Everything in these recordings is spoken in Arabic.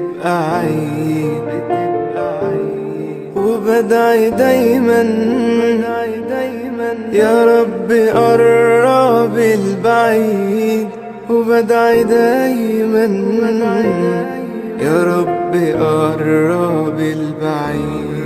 بتبقى عيد، وبدعي دايما يا رب قرب البعيد، وبدعي دايما يا رب قرب البعيد.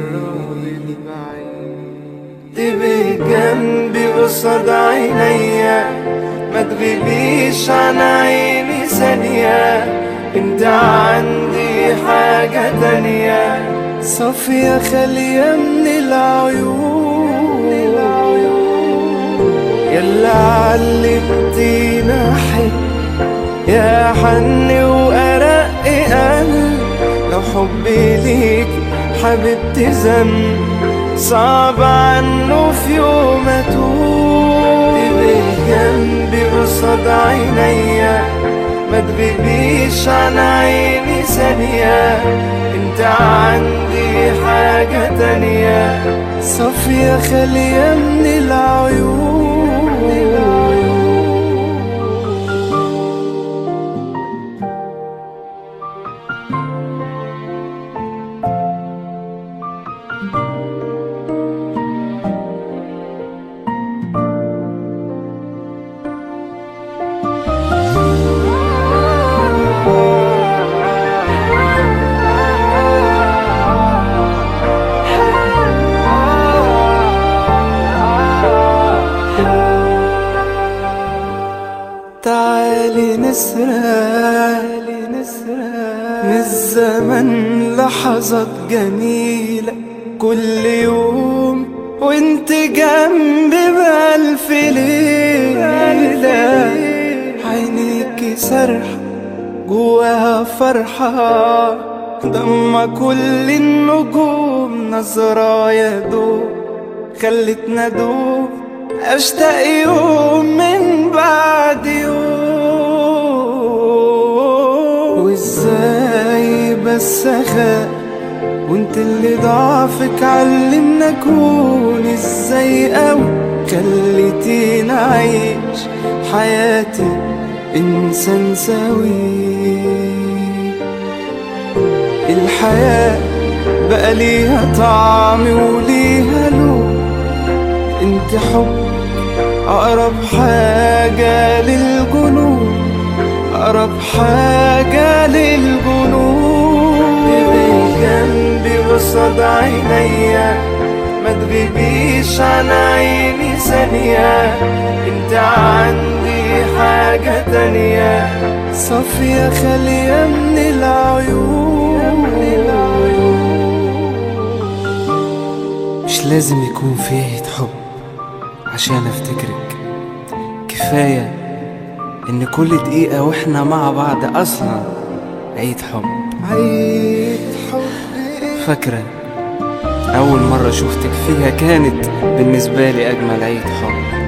تبقي جنبي قصاد عينيا، ما تغيبيش عن عيني ثانية، انت عندي حاجة تانية صافية خالية من العيون، يلا علمتينا حب يا حن وأرق قلب، لو حبي ليك حبيبتي ذنب صعب عنه في يوم أتوب. تبقي جنبي قصاد عينيا، ما تغيبيش عن عيني ثانية، انت عندي حاجة تانية صافية خالية من العيون. تعالي نسرق من الزمن لحظات جميلة، كل يوم وانت جنبي بألف ليلة، عينيكي سرحة جواها فرحة، ضم كل النجوم نظرة يا دوب خلتنا دوب، اشتاق يوم من بعد يوم. وازاي بس اخاف وانت اللي ضعفك علمنا اكون ازاي قوي، خليتيني اعيش حياتي انسان سوي. الحياة بقى ليها طعم وليها لون، انت حب أقرب حاجة للجنون، أقرب حاجة للجنون. تبقي جنبي قصاد عينيا، ما تغيبيش عن عيني ثانية، انت عندي حاجة تانية صافية خالية من العيون. مش لازم يكون في عيد حب عشان افتكرك، كفاية ان كل دقيقة واحنا مع بعض اصلا عيد حب. فاكرة اول مرة شوفتك فيها كانت بالنسبة لي اجمل عيد حب.